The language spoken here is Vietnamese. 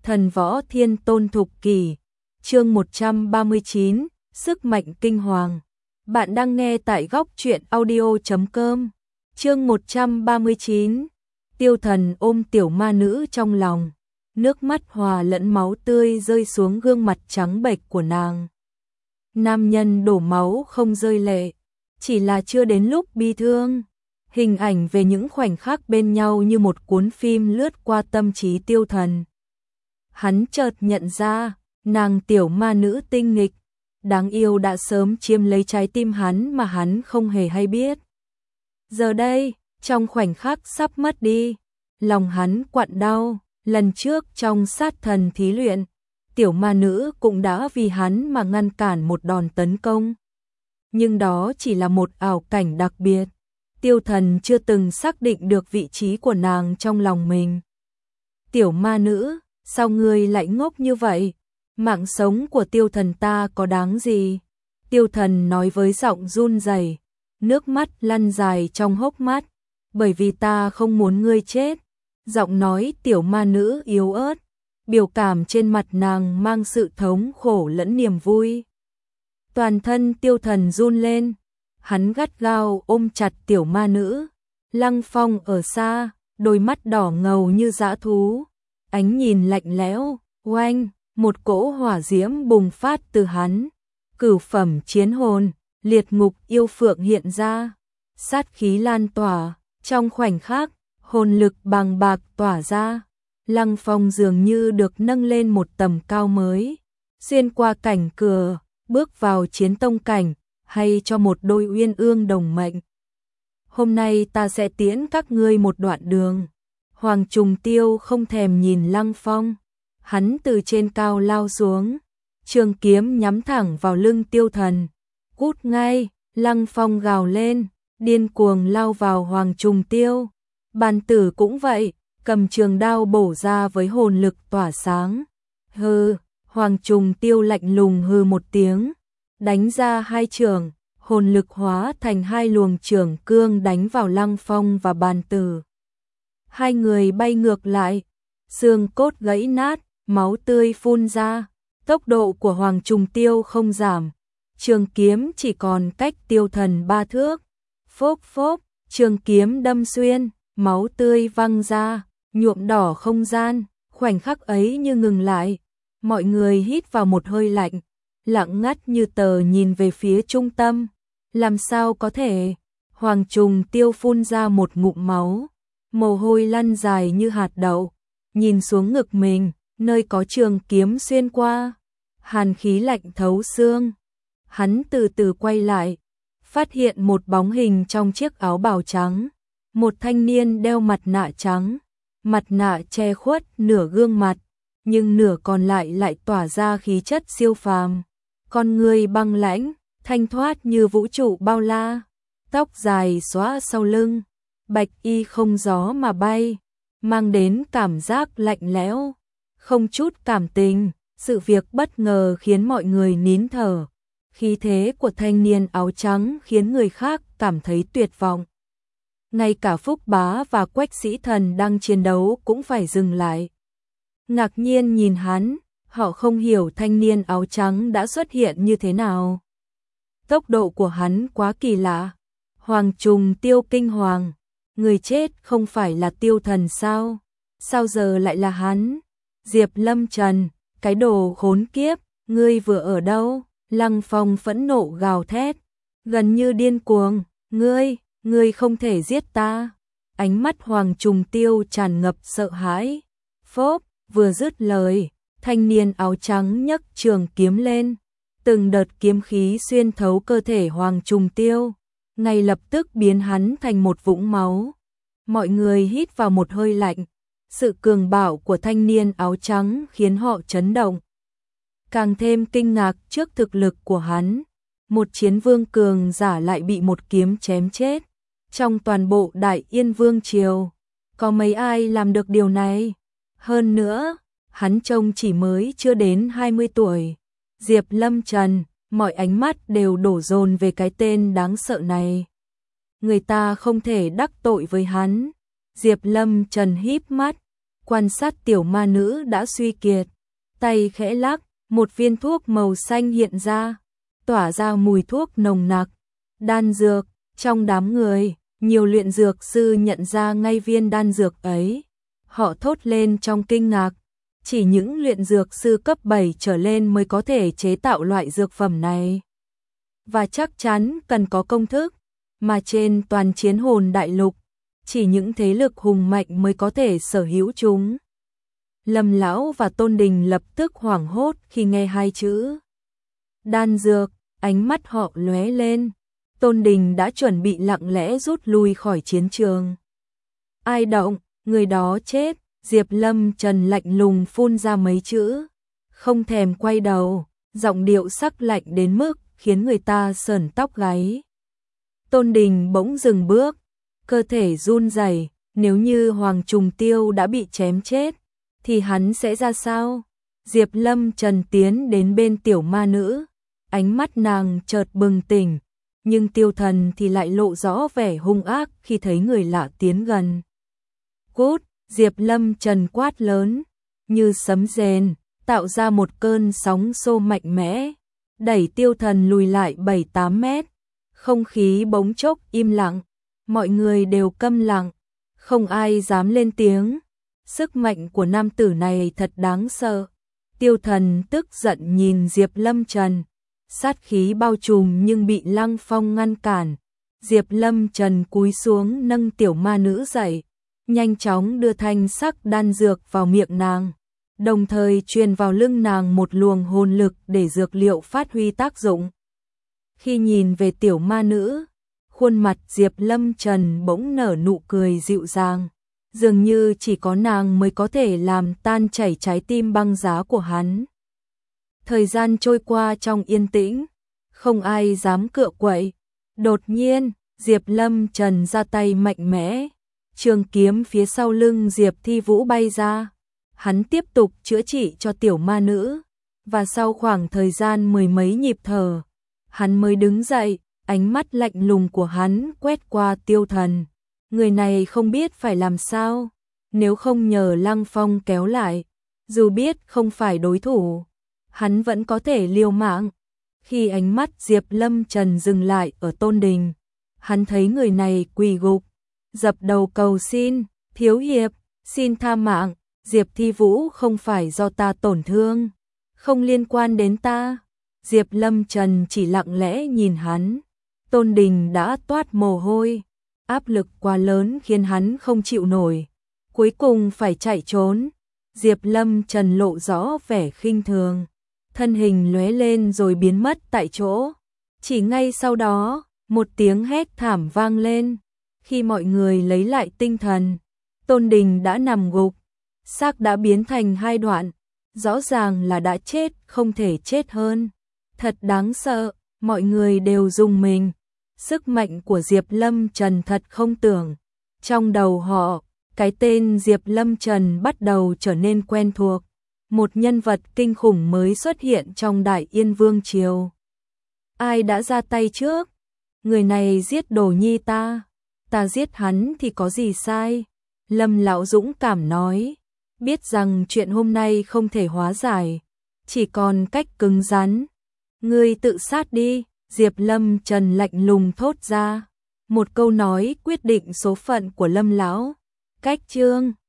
Thần võ thiên tôn thục kỷ, chương 139, sức mạnh kinh hoàng. Bạn đang nghe tại góc truyện audio.com. Chương 139, Tiêu Thần ôm tiểu ma nữ trong lòng, nước mắt hòa lẫn máu tươi rơi xuống gương mặt trắng bệch của nàng. Nam nhân đổ máu không rơi lệ, chỉ là chưa đến lúc bi thương. Hình ảnh về những khoảnh khắc bên nhau như một cuốn phim lướt qua tâm trí Tiêu Thần. Hắn chợt nhận ra, nàng tiểu ma nữ tinh nghịch, đáng yêu đã sớm chiếm lấy trái tim hắn mà hắn không hề hay biết. Giờ đây, trong khoảnh khắc sắp mất đi, lòng hắn quặn đau. Lần trước trong sát thần thí luyện, tiểu ma nữ cũng đã vì hắn mà ngăn cản một đòn tấn công. Nhưng đó chỉ là một ảo cảnh đặc biệt. Tiêu Thần chưa từng xác định được vị trí của nàng trong lòng mình. Tiểu ma nữ, sao ngươi lại ngốc như vậy? Mạng sống của Tiêu Thần ta có đáng gì? Tiêu Thần nói với giọng run rẩy, nước mắt lăn dài trong hốc mắt. Bởi vì ta không muốn ngươi chết. Giọng nói tiểu ma nữ yếu ớt, biểu cảm trên mặt nàng mang sự thống khổ lẫn niềm vui. Toàn thân Tiêu Thần run lên, hắn gắt gao ôm chặt tiểu ma nữ. Lăng Phong ở xa, đôi mắt đỏ ngầu như dã thú, ánh nhìn lạnh lẽo. Oanh, một cỗ hỏa diễm bùng phát từ hắn. Cửu phẩm chiến hồn, liệt ngục yêu phượng hiện ra, sát khí lan tỏa. Trong khoảnh khắc, hồn lực bàng bạc tỏa ra. Lăng Phong dường như được nâng lên một tầm cao mới, xuyên qua cảnh cửa, bước vào chiến tông cảnh, hay cho một đôi uyên ương đồng mệnh. Hôm nay ta sẽ tiễn các ngươi một đoạn đường. Hoàng Trùng Tiêu không thèm nhìn Lăng Phong, hắn từ trên cao lao xuống, trường kiếm nhắm thẳng vào lưng Tiêu Thần. Cút ngay, Lăng Phong gào lên, điên cuồng lao vào Hoàng Trùng Tiêu. Bàn tử cũng vậy, cầm trường đao bổ ra với hồn lực tỏa sáng. Hừ, Hoàng Trùng Tiêu lạnh lùng hừ một tiếng, đánh ra hai chưởng, hồn lực hóa thành hai luồng chưởng cương đánh vào Lăng Phong và bàn tử. Hai người bay ngược lại, xương cốt gãy nát, máu tươi phun ra. Tốc độ của Hoàng Trùng Tiêu không giảm, trường kiếm chỉ còn cách Tiêu Thần 3 thước. Phốc phốc, trường kiếm đâm xuyên, máu tươi văng ra, nhuộm đỏ không gian. Khoảnh khắc ấy như ngừng lại, mọi người hít vào một hơi lạnh, lặng ngắt như tờ nhìn về phía trung tâm. Làm sao có thể? Hoàng Trùng Tiêu phun ra một ngụm máu, mồ hôi lăn dài như hạt đậu, nhìn xuống ngực mình, nơi có trường kiếm xuyên qua, hàn khí lạnh thấu xương. Hắn từ từ quay lại, phát hiện một bóng hình trong chiếc áo bào trắng, một thanh niên đeo mặt nạ trắng, mặt nạ che khuất nửa gương mặt, nhưng nửa còn lại lại tỏa ra khí chất siêu phàm. Con người băng lãnh, thanh thoát như vũ trụ bao la, tóc dài xõa sau lưng, bạch y không gió mà bay, mang đến cảm giác lạnh lẽo, không chút cảm tình. Sự việc bất ngờ khiến mọi người nín thở. Khí thế của thanh niên áo trắng khiến người khác cảm thấy tuyệt vọng. Ngay cả Phúc Bá và Quách Sĩ Thần đang chiến đấu cũng phải dừng lại, ngạc nhiên nhìn hắn. Họ không hiểu thanh niên áo trắng đã xuất hiện như thế nào. Tốc độ của hắn quá kỳ lạ. Hoàng Trùng Tiêu kinh hoàng, người chết không phải là Tiêu Thần sao? Sao giờ lại là hắn? Diệp Lâm Trần, cái đồ khốn kiếp, ngươi vừa ở đâu? Lăng Phong phẫn nộ gào thét, gần như điên cuồng, ngươi không thể giết ta. Ánh mắt Hoàng Trùng Tiêu tràn ngập sợ hãi. Phốp, vừa dứt lời, thanh niên áo trắng nhấc trường kiếm lên, từng đợt kiếm khí xuyên thấu cơ thể Hoàng Trùng Tiêu, ngay lập tức biến hắn thành một vũng máu. Mọi người hít vào một hơi lạnh, sự cường bạo của thanh niên áo trắng khiến họ chấn động, càng thêm kinh ngạc trước thực lực của hắn. Một chiến vương cường giả lại bị một kiếm chém chết. Trong toàn bộ Đại Yên Vương triều, có mấy ai làm được điều này? Hơn nữa, hắn trông chỉ mới chưa đến 20 tuổi. Diệp Lâm Trần, mọi ánh mắt đều đổ dồn về cái tên đáng sợ này. Người ta không thể đắc tội với hắn. Diệp Lâm Trần híp mắt, quan sát tiểu ma nữ đã suy kiệt, tay khẽ lắc, một viên thuốc màu xanh hiện ra, tỏa ra mùi thuốc nồng nặc. Đan dược, trong đám người, nhiều luyện dược sư nhận ra ngay viên đan dược ấy. Họ thốt lên trong kinh ngạc, chỉ những luyện dược sư cấp 7 trở lên mới có thể chế tạo loại dược phẩm này. Và chắc chắn cần có công thức, mà trên toàn chiến hồn đại lục, chỉ những thế lực hùng mạnh mới có thể sở hữu chúng. Lâm Lão và Tôn Đình lập tức hoảng hốt khi nghe hai chữ đan dược, ánh mắt họ lóe lên. Tôn Đình đã chuẩn bị lặng lẽ rút lui khỏi chiến trường. Ai động, người đó chết. Diệp Lâm Trần lạnh lùng phun ra mấy chữ, không thèm quay đầu, giọng điệu sắc lạnh đến mức khiến người ta sởn tóc gáy. Tôn Đình bỗng dừng bước, cơ thể run rẩy, nếu như Hoàng Trùng Tiêu đã bị chém chết, thì hắn sẽ ra sao? Diệp Lâm Trần tiến đến bên tiểu ma nữ, ánh mắt nàng chợt bừng tỉnh, nhưng Tiêu Thần thì lại lộ rõ vẻ hung ác khi thấy người lạ tiến gần. Cút! Diệp Lâm Trần quát lớn, như sấm rền, tạo ra một cơn sóng xô mạnh mẽ, đẩy Tiêu Thần lùi lại 7-8 mét. Không khí bỗng chốc im lặng, mọi người đều câm lặng, không ai dám lên tiếng. Sức mạnh của nam tử này thật đáng sợ. Tiêu Thần tức giận nhìn Diệp Lâm Trần, sát khí bao trùm nhưng bị Lăng Phong ngăn cản. Diệp Lâm Trần cúi xuống nâng tiểu ma nữ dậy, nhanh chóng đưa thanh sắc đan dược vào miệng nàng, đồng thời truyền vào lưng nàng một luồng hồn lực để dược liệu phát huy tác dụng. Khi nhìn về tiểu ma nữ, khuôn mặt Diệp Lâm Trần bỗng nở nụ cười dịu dàng, dường như chỉ có nàng mới có thể làm tan chảy trái tim băng giá của hắn. Thời gian trôi qua trong yên tĩnh, không ai dám cựa quậy. Đột nhiên, Diệp Lâm Trần ra tay mạnh mẽ, trường kiếm phía sau lưng Diệp Thi Vũ bay ra. Hắn tiếp tục chữa trị cho tiểu ma nữ, và sau khoảng thời gian mười mấy nhịp thở, hắn mới đứng dậy, ánh mắt lạnh lùng của hắn quét qua Tiêu Thần. Người này không biết phải làm sao, nếu không nhờ Lăng Phong kéo lại, dù biết không phải đối thủ, hắn vẫn có thể liều mạng. Khi ánh mắt Diệp Lâm Trần dừng lại ở Tôn Đình, hắn thấy người này quỳ gục, dập đầu cầu xin, thiếu hiệp, xin tha mạng, Diệp Thi Vũ không phải do ta tổn thương, không liên quan đến ta. Diệp Lâm Trần chỉ lặng lẽ nhìn hắn, Tôn Đình đã toát mồ hôi, áp lực quá lớn khiến hắn không chịu nổi, cuối cùng phải chạy trốn. Diệp Lâm Trần lộ rõ vẻ khinh thường, thân hình lóe lên rồi biến mất tại chỗ. Chỉ ngay sau đó, một tiếng hét thảm vang lên. Khi mọi người lấy lại tinh thần, Tôn Đình đã nằm gục, xác đã biến thành hai đoạn, rõ ràng là đã chết không thể chết hơn. Thật đáng sợ, mọi người đều rùng mình. Sức mạnh của Diệp Lâm Trần thật không tưởng. Trong đầu họ, cái tên Diệp Lâm Trần bắt đầu trở nên quen thuộc. Một nhân vật kinh khủng mới xuất hiện trong Đại Yên Vương Triều. Ai đã ra tay trước? Người này giết Đồ Nhi ta. Ta giết hắn thì có gì sai? Lâm Lão dũng cảm nói, biết rằng chuyện hôm nay không thể hóa giải, chỉ còn cách cứng rắn. Ngươi tự sát đi, Diệp Lâm Trần lạnh lùng thốt ra. Một câu nói quyết định số phận của Lâm Lão. Cách chương